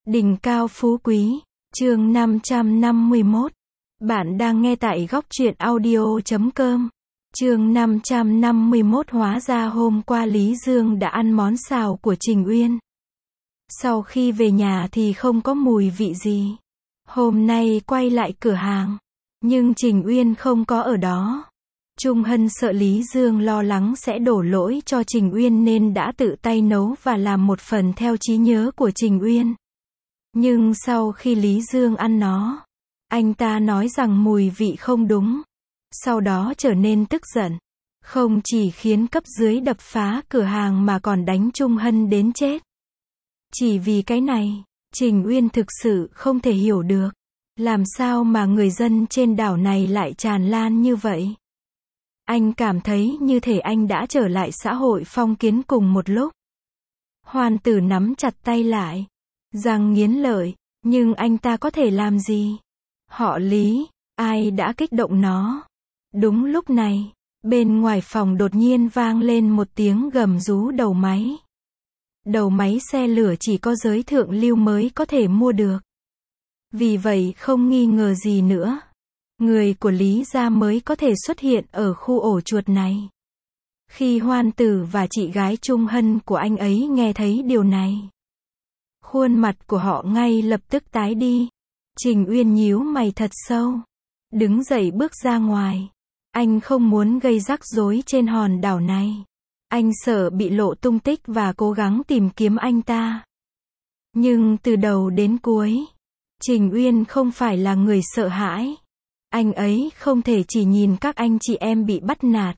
Đỉnh cao phú quý, chương 551. Bạn đang nghe tại góc truyện audio.com. Chương 551. Hóa ra hôm qua Lý Dương đã ăn món xào của Trình Uyên. Sau khi về nhà thì không có mùi vị gì. Hôm nay quay lại cửa hàng, nhưng Trình Uyên không có ở đó. Trung Hân sợ Lý Dương lo lắng sẽ đổ lỗi cho Trình Uyên nên đã tự tay nấu và làm một phần theo trí nhớ của Trình Uyên. Nhưng sau khi Lý Dương ăn nó, anh ta nói rằng mùi vị không đúng. Sau đó trở nên tức giận. Không chỉ khiến cấp dưới đập phá cửa hàng mà còn đánh Trung Hân đến chết. Chỉ vì cái này, Trình Uyên thực sự không thể hiểu được. Làm sao mà người dân trên đảo này lại tràn lan như vậy? Anh cảm thấy như thể anh đã trở lại xã hội phong kiến cùng một lúc. Hoan Tử nắm chặt tay lại, răng nghiến lợi, nhưng anh ta có thể làm gì? Họ Lý, ai đã kích động nó? Đúng lúc này, bên ngoài phòng đột nhiên vang lên một tiếng gầm rú đầu máy. Đầu máy xe lửa chỉ có giới thượng lưu mới có thể mua được. Vì vậy không nghi ngờ gì nữa, người của Lý gia mới có thể xuất hiện ở khu ổ chuột này. Khi Hoan Tử và chị gái Trung Hân của anh ấy nghe thấy điều này, khuôn mặt của họ ngay lập tức tái đi. Trình Uyên nhíu mày thật sâu, đứng dậy bước ra ngoài. Anh không muốn gây rắc rối trên hòn đảo này. Anh sợ bị lộ tung tích và cố gắng tìm kiếm anh ta. Nhưng từ đầu đến cuối, Trình Uyên không phải là người sợ hãi. Anh ấy không thể chỉ nhìn các anh chị em bị bắt nạt.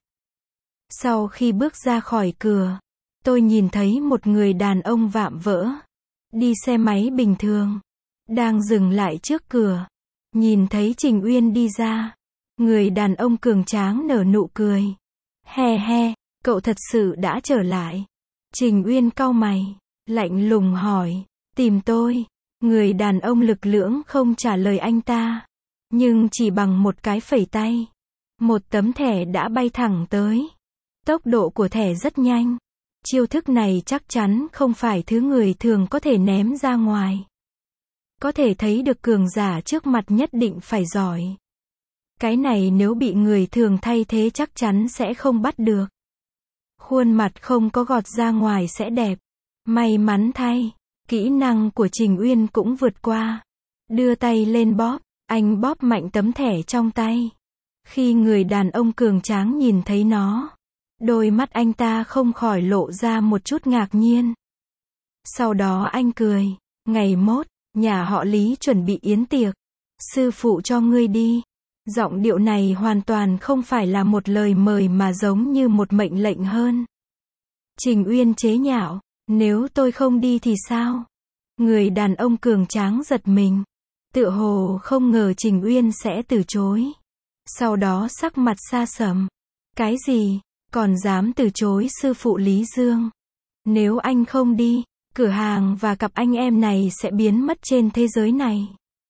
Sau khi bước ra khỏi cửa, tôi nhìn thấy một người đàn ông vạm vỡ, đi xe máy bình thường, đang dừng lại trước cửa. Nhìn thấy Trình Uyên đi ra, người đàn ông cường tráng nở nụ cười. He he, cậu thật sự đã trở lại. Trình Uyên cau mày, lạnh lùng hỏi, tìm tôi? Người đàn ông lực lưỡng không trả lời anh ta, nhưng chỉ bằng một cái phẩy tay, một tấm thẻ đã bay thẳng tới. Tốc độ của thẻ rất nhanh. Chiêu thức này chắc chắn không phải thứ người thường có thể ném ra ngoài. Có thể thấy được cường giả trước mặt nhất định phải giỏi. Cái này nếu bị người thường thay thế chắc chắn sẽ không bắt được. Khuôn mặt không có gọt ra ngoài sẽ đẹp. May mắn thay, kỹ năng của Trình Uyên cũng vượt qua. Đưa tay lên bóp, anh bóp mạnh tấm thẻ trong tay. Khi người đàn ông cường tráng nhìn thấy nó, đôi mắt anh ta không khỏi lộ ra một chút ngạc nhiên. Sau đó anh cười, ngày mốt, nhà họ Lý chuẩn bị yến tiệc. Sư phụ cho ngươi đi. Giọng điệu này hoàn toàn không phải là một lời mời mà giống như một mệnh lệnh hơn. Trình Uyên chế nhạo, nếu tôi không đi thì sao? Người đàn ông cường tráng giật mình. Tựa hồ không ngờ Trình Uyên sẽ từ chối. Sau đó sắc mặt xa sầm. Cái gì? Còn dám từ chối sư phụ Lý Dương? Nếu anh không đi, cửa hàng và cặp anh em này sẽ biến mất trên thế giới này.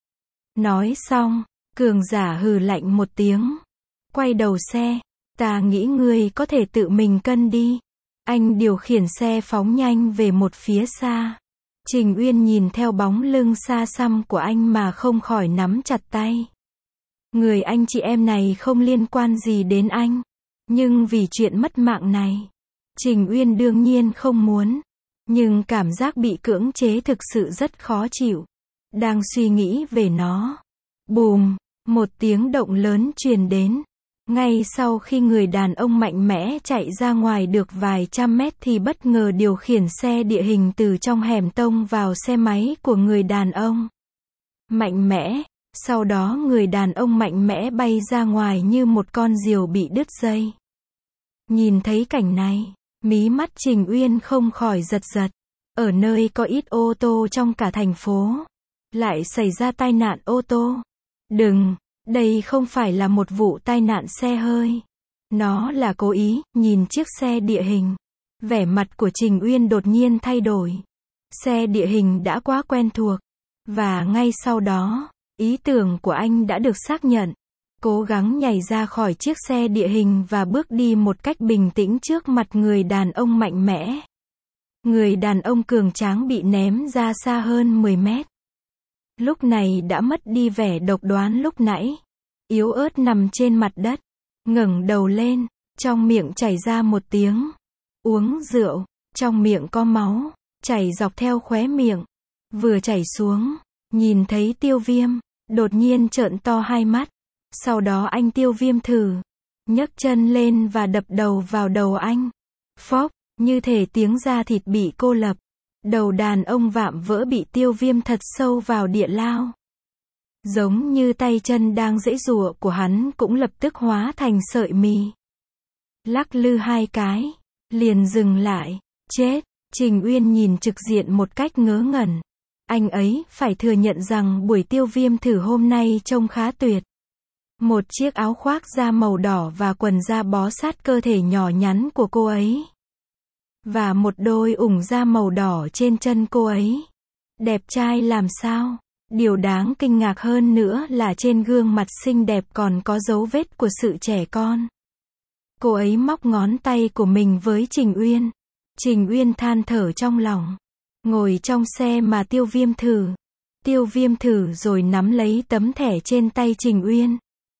Nói xong, cường giả hừ lạnh một tiếng, quay đầu xe. Ta nghĩ ngươi có thể tự mình cân đi. Anh điều khiển xe phóng nhanh về một phía xa. Trình Uyên nhìn theo bóng lưng xa xăm của anh mà không khỏi nắm chặt tay. Người anh chị em này không liên quan gì đến anh. Nhưng vì chuyện mất mạng này, Trình Uyên đương nhiên không muốn. Nhưng cảm giác bị cưỡng chế thực sự rất khó chịu. Đang suy nghĩ về nó. Bùm, một tiếng động lớn truyền đến. Ngay sau khi người đàn ông mạnh mẽ chạy ra ngoài được vài trăm mét thì bất ngờ điều khiển xe địa hình từ trong hẻm tông vào xe máy của người đàn ông. Mạnh mẽ, sau đó người đàn ông mạnh mẽ bay ra ngoài như một con diều bị đứt dây. Nhìn thấy cảnh này, mí mắt Trình Uyên không khỏi giật giật. Ở nơi có ít ô tô trong cả thành phố, lại xảy ra tai nạn ô tô. Đừng, đây không phải là một vụ tai nạn xe hơi. Nó là cố ý. Nhìn chiếc xe địa hình, vẻ mặt của Trình Uyên đột nhiên thay đổi. Xe địa hình đã quá quen thuộc. Và ngay sau đó, ý tưởng của anh đã được xác nhận. Cố gắng nhảy ra khỏi chiếc xe địa hình và bước đi một cách bình tĩnh trước mặt người đàn ông mạnh mẽ. Người đàn ông cường tráng bị ném ra xa hơn 10 mét. lúc này đã mất đi vẻ độc đoán lúc nãy. Yếu ớt nằm trên mặt đất, ngẩng đầu lên, trong miệng chảy ra một tiếng. Uống rượu, trong miệng có máu, chảy dọc theo khóe miệng. Vừa chảy xuống, nhìn thấy Tiêu Viêm, đột nhiên trợn to hai mắt. Sau đó anh Tiêu Viêm thử, nhấc chân lên và đập đầu vào đầu anh. Phốc, như thể tiếng da thịt bị cô lập. Đầu đàn ông vạm vỡ bị Tiêu Viêm thật sâu vào địa lao. Giống như tay chân đang giãy giụa của hắn cũng lập tức hóa thành sợi mì. Lắc lư hai cái, liền dừng lại. Chết, Trình Uyên nhìn trực diện một cách ngớ ngẩn. Anh ấy phải thừa nhận rằng buổi Tiêu Viêm thử hôm nay trông khá tuyệt. Một chiếc áo khoác da màu đỏ và quần da bó sát cơ thể nhỏ nhắn của cô ấy. Và một đôi ủng da màu đỏ trên chân cô ấy. Đẹp trai làm sao? Điều đáng kinh ngạc hơn nữa là trên gương mặt xinh đẹp còn có dấu vết của sự trẻ con. Cô ấy móc ngón tay của mình với Trình Uyên. Trình Uyên than thở trong lòng. Ngồi trong xe mà Tiêu Viêm thử. Tiêu Viêm thử rồi nắm lấy tấm thẻ trên tay Trình Uyên.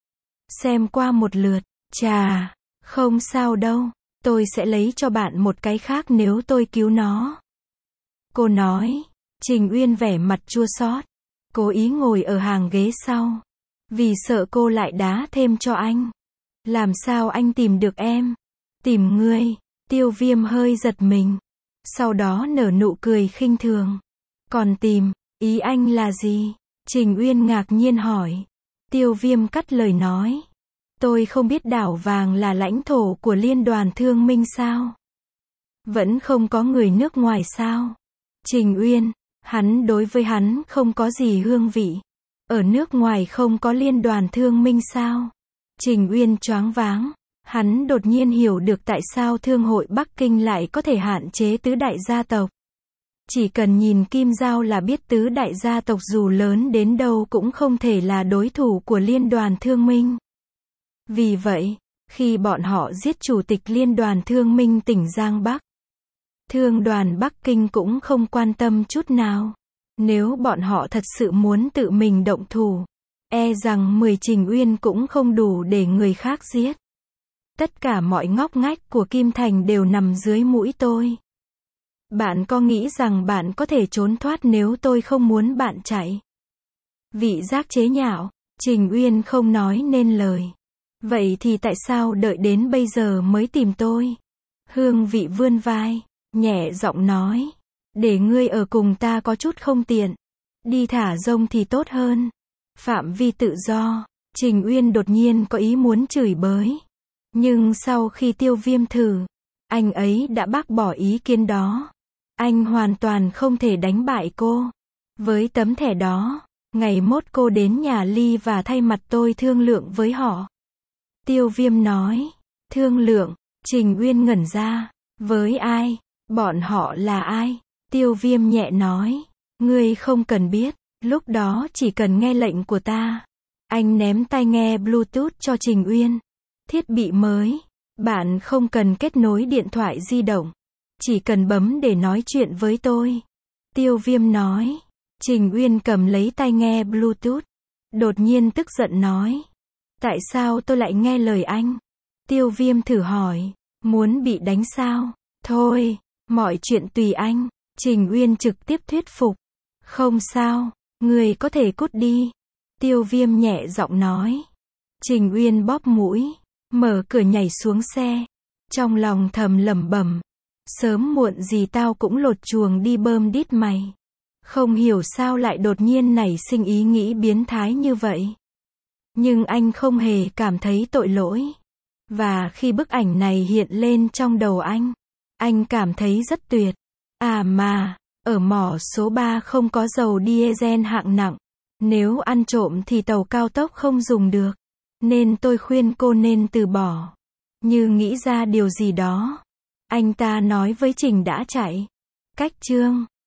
Xem qua một lượt. Chà, không sao đâu. Tôi sẽ lấy cho bạn một cái khác nếu tôi cứu nó. Cô nói. Trình Uyên vẻ mặt chua xót. Cố ý ngồi ở hàng ghế sau. Vì sợ cô lại đá thêm cho anh. Làm sao anh tìm được em? Tìm ngươi. Tiêu Viêm hơi giật mình. Sau đó nở nụ cười khinh thường. Còn tìm, ý anh là gì? Trình Uyên ngạc nhiên hỏi. Tiêu Viêm cắt lời nói. Tôi không biết đảo vàng là lãnh thổ của Liên đoàn Thương minh sao? Vẫn không có người nước ngoài sao? Trình Uyên, hắn đối với hắn không có gì hương vị. Ở nước ngoài không có Liên đoàn Thương minh sao? Trình Uyên choáng váng. Hắn đột nhiên hiểu được tại sao Thương hội Bắc Kinh lại có thể hạn chế tứ đại gia tộc. Chỉ cần nhìn Kim Giao là biết tứ đại gia tộc dù lớn đến đâu cũng không thể là đối thủ của Liên đoàn Thương minh. Vì vậy, khi bọn họ giết chủ tịch Liên đoàn Thương minh tỉnh Giang Bắc, Thương đoàn Bắc Kinh cũng không quan tâm chút nào. Nếu bọn họ thật sự muốn tự mình động thủ, e rằng 10 Trình Uyên cũng không đủ để người khác giết. Tất cả mọi ngóc ngách của Kim Thành đều nằm dưới mũi tôi. Bạn có nghĩ rằng bạn có thể trốn thoát nếu tôi không muốn bạn chạy? Vị giác chế nhạo, Trình Uyên không nói nên lời. Vậy thì tại sao đợi đến bây giờ mới tìm tôi? Hương Vị vươn vai, nhẹ giọng nói. Để ngươi ở cùng ta có chút không tiện. Đi thả rông thì tốt hơn. Phạm vi tự do. Trình Uyên đột nhiên có ý muốn chửi bới. Nhưng sau khi Tiêu Viêm thử, anh ấy đã bác bỏ ý kiến đó. Anh hoàn toàn không thể đánh bại cô. Với tấm thẻ đó, ngày mốt cô đến nhà Ly và thay mặt tôi thương lượng với họ. Tiêu Viêm nói. Thương lượng? Trình Uyên ngẩn ra. Với ai? Bọn họ là ai? Tiêu Viêm nhẹ nói. Ngươi không cần biết, lúc đó chỉ cần nghe lệnh của ta. Anh ném tai nghe Bluetooth cho Trình Uyên. Thiết bị mới. Bạn không cần kết nối điện thoại di động. Chỉ cần bấm để nói chuyện với tôi. Tiêu Viêm nói. Trình Uyên cầm lấy tai nghe Bluetooth. Đột nhiên tức giận nói. Tại sao tôi lại nghe lời anh? Tiêu Viêm thử hỏi. Muốn bị đánh sao? Thôi, mọi chuyện tùy anh. Trình Uyên trực tiếp thuyết phục. Không sao, người có thể cút đi. Tiêu Viêm nhẹ giọng nói. Trình Uyên bóp mũi, mở cửa nhảy xuống xe. Trong lòng thầm lẩm bẩm. Sớm muộn gì tao cũng lột chuồng đi bơm đít mày. Không hiểu sao lại đột nhiên nảy sinh ý nghĩ biến thái như vậy. Nhưng anh không hề cảm thấy tội lỗi. Và khi bức ảnh này hiện lên trong đầu anh cảm thấy rất tuyệt. À mà, ở mỏ số 3 không có dầu diesel hạng nặng. Nếu ăn trộm thì tàu cao tốc không dùng được. Nên tôi khuyên cô nên từ bỏ. Như nghĩ ra điều gì đó, anh ta nói với Trình đã chạy. Cách chương